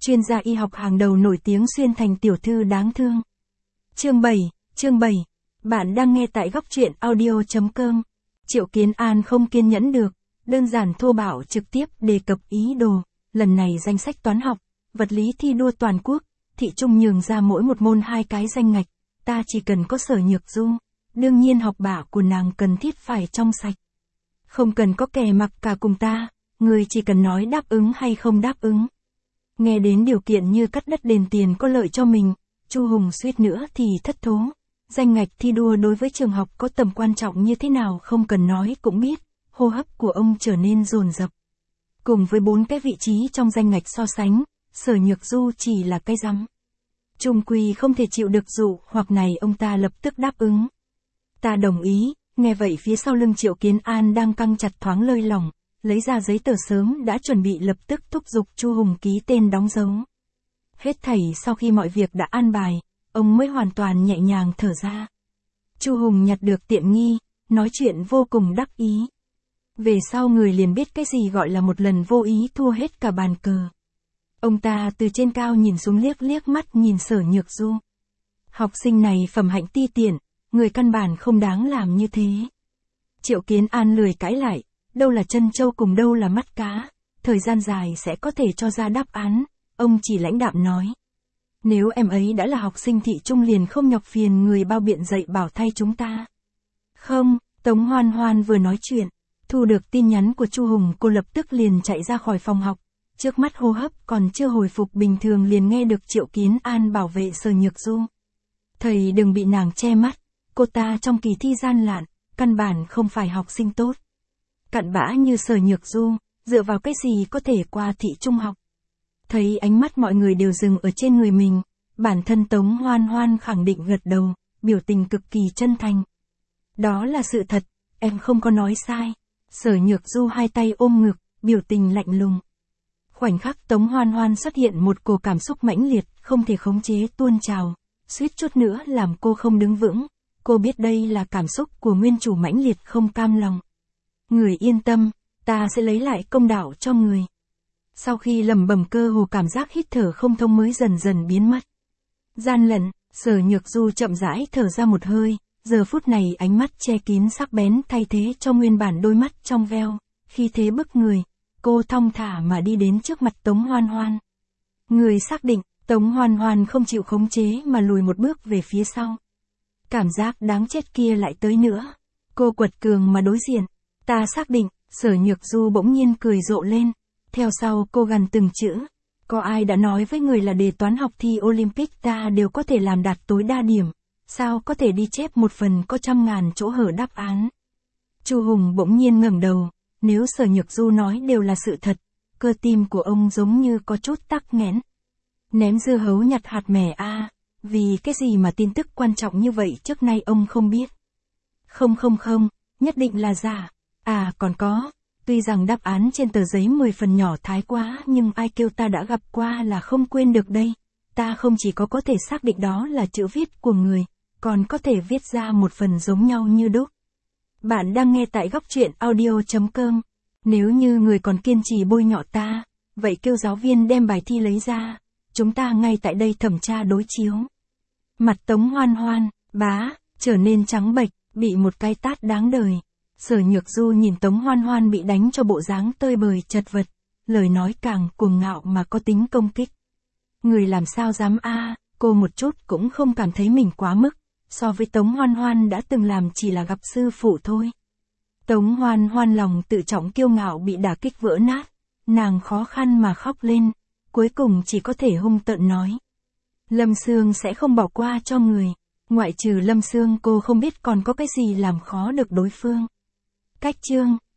chuyên gia y học hàng đầu nổi tiếng xuyên thành tiểu thư đáng thương. Chương 7, bạn đang nghe tại góc truyện audio.com. Triệu Kiến An không kiên nhẫn được, đơn giản thô bạo trực tiếp đề cập ý đồ, lần này danh sách toán học, vật lý thi đua toàn quốc, thị trung nhường ra mỗi một môn 2 cái danh ngạch, ta chỉ cần có Sở Nhược Du, đương nhiên học bạ của nàng cần thiết phải trong sạch. Không cần có kẻ mặc cả cùng ta, người chỉ cần nói đáp ứng hay không đáp ứng. Nghe đến điều kiện như cắt đất đền tiền có lợi cho mình, Chu Hùng suýt nữa thì thất thố. Danh ngạch thi đua đối với trường học có tầm quan trọng như thế nào không cần nói cũng biết, hô hấp của ông trở nên dồn dập. Cùng với 4 cái vị trí trong danh ngạch so sánh, Sở Nhược Du chỉ là cái rắm. Trung quy không thể chịu được dụ hoặc này ông ta lập tức đáp ứng. Ta đồng ý, nghe vậy phía sau lưng Triệu Kiến An đang căng chặt thoáng lơi lỏng, lấy ra giấy tờ sớm đã chuẩn bị lập tức thúc giục Chu Hùng ký tên đóng dấu. Hết thảy sau khi mọi việc đã an bài, ông mới hoàn toàn nhẹ nhàng thở ra. Chu Hùng nhặt được tiện nghi, nói chuyện vô cùng đắc ý. Về sau người liền biết cái gì gọi là một lần vô ý thua hết cả bàn cờ. Ông ta từ trên cao nhìn xuống liếc mắt nhìn Sở Nhược Du. Học sinh này phẩm hạnh ti tiện, người căn bản không đáng làm như thế. Triệu Kiến An lười cãi lại, đâu là chân châu cùng đâu là mắt cá, thời gian dài sẽ có thể cho ra đáp án, ông chỉ lãnh đạm nói. Nếu em ấy đã là học sinh thị trung liền không nhọc phiền người bao biện dạy bảo thay chúng ta. Không, Tống Hoan Hoan vừa nói chuyện, thu được tin nhắn của Chu Hùng cô lập tức liền chạy ra khỏi phòng học, trước mắt hô hấp còn chưa hồi phục bình thường liền nghe được Triệu Kiến An bảo vệ Sở Nhược Du. Thầy đừng bị nàng che mắt, cô ta trong kỳ thi gian lận, căn bản không phải học sinh tốt. Cặn bã như Sở Nhược Du, dựa vào cái gì có thể qua thị trung học. Thấy ánh mắt mọi người đều dừng ở trên người mình, bản thân Tống Hoan Hoan khẳng định gật đầu, biểu tình cực kỳ chân thành. Đó là sự thật, em không có nói sai. Sở Nhược Du hai tay ôm ngực, biểu tình lạnh lùng. Khoảnh khắc Tống Hoan Hoan xuất hiện một cổ cảm xúc mãnh liệt, không thể khống chế tuôn trào, suýt chút nữa làm cô không đứng vững. Cô biết đây là cảm xúc của nguyên chủ mãnh liệt không cam lòng. Người yên tâm, ta sẽ lấy lại công đạo cho người. Sau khi lẩm bẩm cơ hồ cảm giác hít thở không thông mới dần dần biến mất. Gian lận, Sở Nhược Du chậm rãi thở ra một hơi, giờ phút này ánh mắt che kín sắc bén thay thế cho nguyên bản đôi mắt trong veo, khi thế bức người, cô thong thả mà đi đến trước mặt Tống Hoan Hoan. Người xác định, Tống Hoan Hoan không chịu khống chế mà lùi một bước về phía sau. Cảm giác đáng chết kia lại tới nữa. Cô quật cường mà đối diện. Ta xác định, Sở Nhược Du bỗng nhiên cười rộ lên. Theo sau cô gằn từng chữ. Có ai đã nói với người là đề toán học thi Olympic ta đều có thể làm đạt tối đa điểm. Sao có thể đi chép một phần có 100.000 chỗ hở đáp án. Chu Hùng bỗng nhiên ngẩng đầu. Nếu Sở Nhược Du nói đều là sự thật, cơ tim của ông giống như có chút tắc nghẽn. Ném dưa hấu nhặt hạt mè a. Vì cái gì mà tin tức quan trọng như vậy trước nay ông không biết. Không, nhất định là giả. À còn có, tuy rằng đáp án trên tờ giấy 10 phần nhỏ thái quá nhưng ai kêu ta đã gặp qua là không quên được đây. Ta không chỉ có thể xác định đó là chữ viết của người, còn có thể viết ra một phần giống nhau như đúc. Bạn đang nghe tại góc truyện audio.com. Nếu như người còn kiên trì bôi nhọ ta, vậy kêu giáo viên đem bài thi lấy ra. Chúng ta ngay tại đây thẩm tra đối chiếu. Mặt Tống Hoan Hoan, trở nên trắng bệch, bị một cái tát đáng đời. Sở Nhược Du nhìn Tống Hoan Hoan bị đánh cho bộ dáng tơi bời chật vật, lời nói càng cuồng ngạo mà có tính công kích. Người làm sao dám cô một chút cũng không cảm thấy mình quá mức, so với Tống Hoan Hoan đã từng làm chỉ là gặp sư phụ thôi. Tống Hoan Hoan lòng tự trọng kiêu ngạo bị đả kích vỡ nát, nàng khó khăn mà khóc lên, cuối cùng chỉ có thể hung tợn nói. Lâm Sương sẽ không bỏ qua cho người, ngoại trừ Lâm Sương cô không biết còn có cái gì làm khó được đối phương. Cách chương